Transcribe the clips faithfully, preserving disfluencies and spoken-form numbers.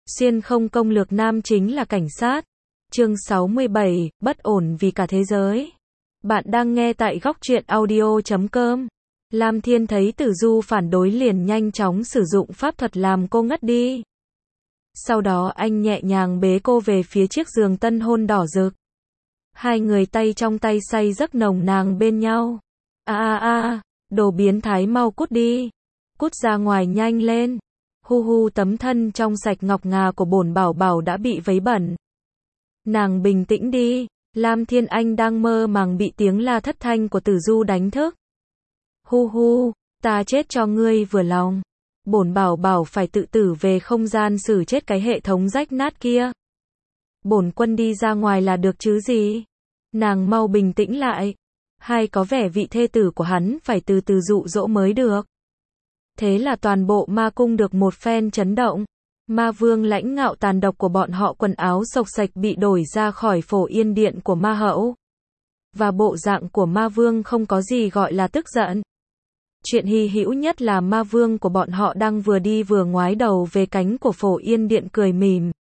Xuyên không công lược nam chính là cảnh sát. Chương sáu mươi bảy, bất ổn vì cả thế giới. Bạn đang nghe tại góc truyện audio chấm com. Lam Thiên thấy Tử Du phản đối liền nhanh chóng sử dụng pháp thuật làm cô ngất đi. Sau đó anh nhẹ nhàng bế cô về phía chiếc giường tân hôn đỏ rực. Hai người tay trong tay say giấc nồng nàn bên nhau. A a a, đồ biến thái mau cút đi. Cút ra ngoài nhanh lên. Hu hu, tấm thân trong sạch ngọc ngà của bổn bảo bảo đã bị vấy bẩn. Nàng bình tĩnh đi. Lam Thiên Anh đang mơ màng bị tiếng la thất thanh của Tử Du đánh thức. Hu hu, ta chết cho ngươi vừa lòng. Bổn bảo bảo phải tự tử về không gian xử chết cái hệ thống rách nát kia. Bổn quân đi ra ngoài là được chứ gì. Nàng mau bình tĩnh lại. Hay có vẻ vị thê tử của hắn phải từ từ dụ dỗ mới được. Thế là toàn bộ ma cung được một phen chấn động. Ma vương lãnh ngạo tàn độc của bọn họ quần áo xộc xạch bị đổi ra khỏi phổ yên điện của ma hậu. Và bộ dạng của ma vương không có gì gọi là tức giận. Chuyện hy hữu nhất là ma vương của bọn họ đang vừa đi vừa ngoái đầu về cánh của phổ yên điện cười mỉm.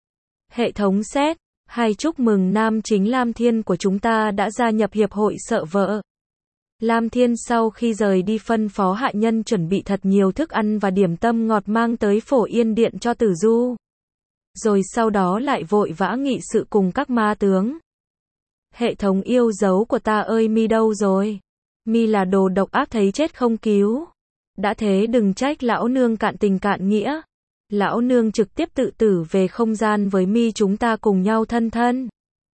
Hệ thống xét, hay chúc mừng nam chính Lam Thiên của chúng ta đã gia nhập hiệp hội sợ vợ. Lam Thiên sau khi rời đi phân phó hạ nhân chuẩn bị thật nhiều thức ăn và điểm tâm ngọt mang tới phổ yên điện cho Tử Du. Rồi sau đó lại vội vã nghị sự cùng các ma tướng. Hệ thống yêu dấu của ta ơi, mi đâu rồi? Mi là đồ độc ác thấy chết không cứu. Đã thế đừng trách lão nương cạn tình cạn nghĩa. Lão nương trực tiếp tự tử về không gian với mi, chúng ta cùng nhau thân thân.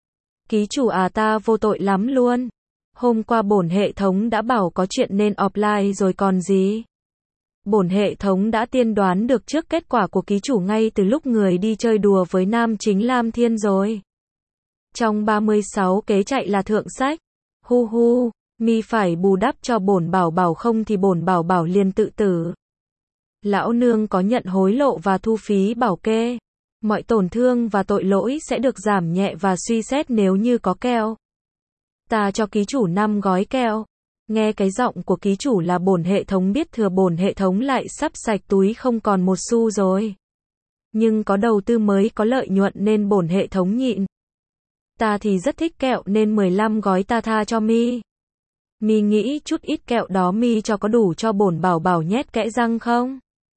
Ký chủ à, ta vô tội lắm luôn. Hôm qua bổn hệ thống đã bảo có chuyện nên offline rồi còn gì. Bổn hệ thống đã tiên đoán được trước kết quả của ký chủ ngay từ lúc người đi chơi đùa với nam chính Lam Thiên rồi. Trong ba mươi sáu kế chạy là thượng sách. Hu hu, mi phải bù đắp cho bổn bảo bảo không thì bổn bảo bảo liền tự tử. Lão nương có nhận hối lộ và thu phí bảo kê. Mọi tổn thương và tội lỗi sẽ được giảm nhẹ và suy xét nếu như có keo. Ta cho ký chủ năm gói keo. Nghe cái giọng của ký chủ là bổn hệ thống biết thừa bổn hệ thống lại sắp sạch túi không còn một xu rồi. Nhưng có đầu tư mới có lợi nhuận nên bổn hệ thống nhịn. Ta thì rất thích kẹo nên mười lăm gói ta tha cho mi. Mi nghĩ chút ít kẹo đó mi cho có đủ cho bổn bảo bảo nhét kẽ răng không?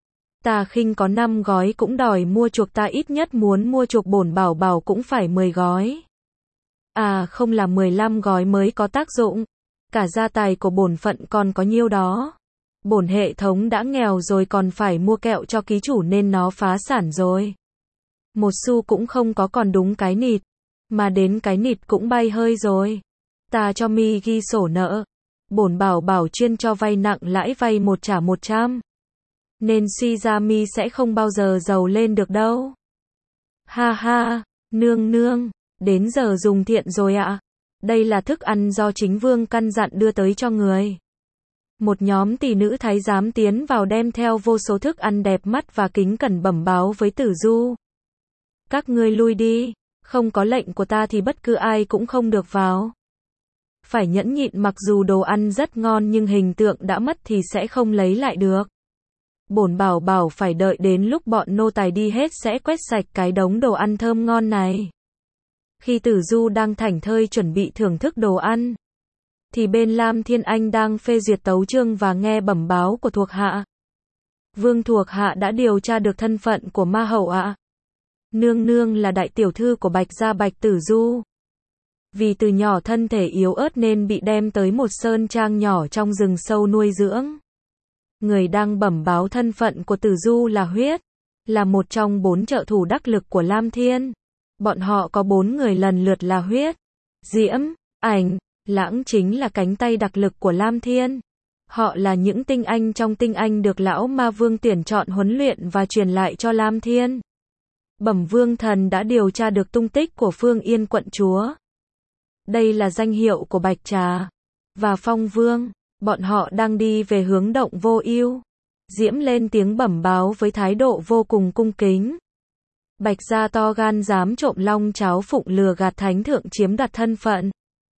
Ta khinh có năm gói cũng đòi mua chuộc, ta ít nhất muốn mua chuộc bổn bảo bảo cũng phải mười gói. À không, là mười lăm gói mới có tác dụng. Cả gia tài của bổn phận còn có nhiêu đó. Bổn hệ thống đã nghèo rồi còn phải mua kẹo cho ký chủ nên nó phá sản rồi. Một xu cũng không có, còn đúng cái nịt. Mà đến cái nịt cũng bay hơi rồi. Ta cho mi ghi sổ nợ. Bổn bảo bảo chuyên cho vay nặng lãi, vay một trả một trăm. Nên suy ra mi sẽ không bao giờ giàu lên được đâu. Ha ha, nương nương, đến giờ dùng thiện rồi ạ. Đây là thức ăn do chính vương căn dặn đưa tới cho người. Một nhóm tỷ nữ thái giám tiến vào đem theo vô số thức ăn đẹp mắt và kính cẩn bẩm báo với Tử Du. Các ngươi lui đi, không có lệnh của ta thì bất cứ ai cũng không được vào. Phải nhẫn nhịn, mặc dù đồ ăn rất ngon nhưng hình tượng đã mất thì sẽ không lấy lại được. Bổn bảo bảo phải đợi đến lúc bọn nô tài đi hết sẽ quét sạch cái đống đồ ăn thơm ngon này. Khi Tử Du đang thảnh thơi chuẩn bị thưởng thức đồ ăn, thì bên Lam Thiên Anh đang phê duyệt tấu chương và nghe bẩm báo của thuộc hạ. Vương thuộc hạ đã điều tra được thân phận của ma hậu ạ. Nương nương là đại tiểu thư của Bạch gia Bạch Tử Du. Vì từ nhỏ thân thể yếu ớt nên bị đem tới một sơn trang nhỏ trong rừng sâu nuôi dưỡng. Người đang bẩm báo thân phận của Tử Du là Huyết, là một trong bốn trợ thủ đắc lực của Lam Thiên. Bọn họ có bốn người lần lượt là Huyết, Diễm, Ảnh, Lãng chính là cánh tay đặc lực của Lam Thiên. Họ là những tinh anh trong tinh anh được lão ma vương tuyển chọn huấn luyện và truyền lại cho Lam Thiên. Bẩm vương thần đã điều tra được tung tích của Phương Yên quận chúa. Đây là danh hiệu của Bạch Trà và Phong Vương. Bọn họ đang đi về hướng Động Vô Ưu. Diễm lên tiếng bẩm báo với thái độ vô cùng cung kính. Bạch gia to gan dám trộm long cháo phụng lừa gạt thánh thượng chiếm đoạt thân phận.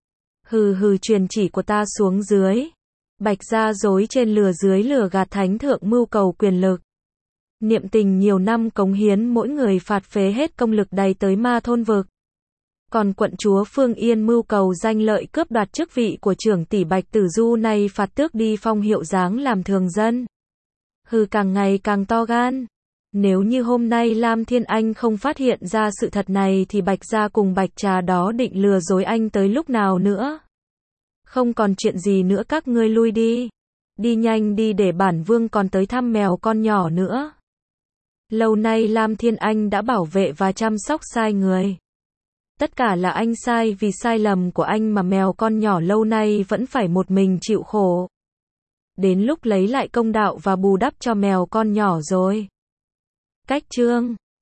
Hừ hừ, truyền chỉ của ta xuống dưới. Bạch gia dối trên lừa dưới lừa gạt thánh thượng mưu cầu quyền lực. Niệm Tình nhiều năm cống hiến mỗi người phạt phế hết công lực đầy tới ma thôn vực. Còn quận chúa Phương Yên mưu cầu danh lợi cướp đoạt chức vị của trưởng tỷ Bạch Tử Du này phạt tước đi phong hiệu dáng làm thường dân. Hừ, càng ngày càng to gan. Nếu như hôm nay Lam Thiên Anh không phát hiện ra sự thật này thì Bạch gia cùng Bạch Trà đó định lừa dối anh tới lúc nào nữa. Không còn chuyện gì nữa, các ngươi lui đi. Đi nhanh đi để bản vương còn tới thăm mèo con nhỏ nữa. Lâu nay Lam Thiên Anh đã bảo vệ và chăm sóc sai người. Tất cả là anh sai, vì sai lầm của anh mà mèo con nhỏ lâu nay vẫn phải một mình chịu khổ. Đến lúc lấy lại công đạo và bù đắp cho mèo con nhỏ rồi. Cách chương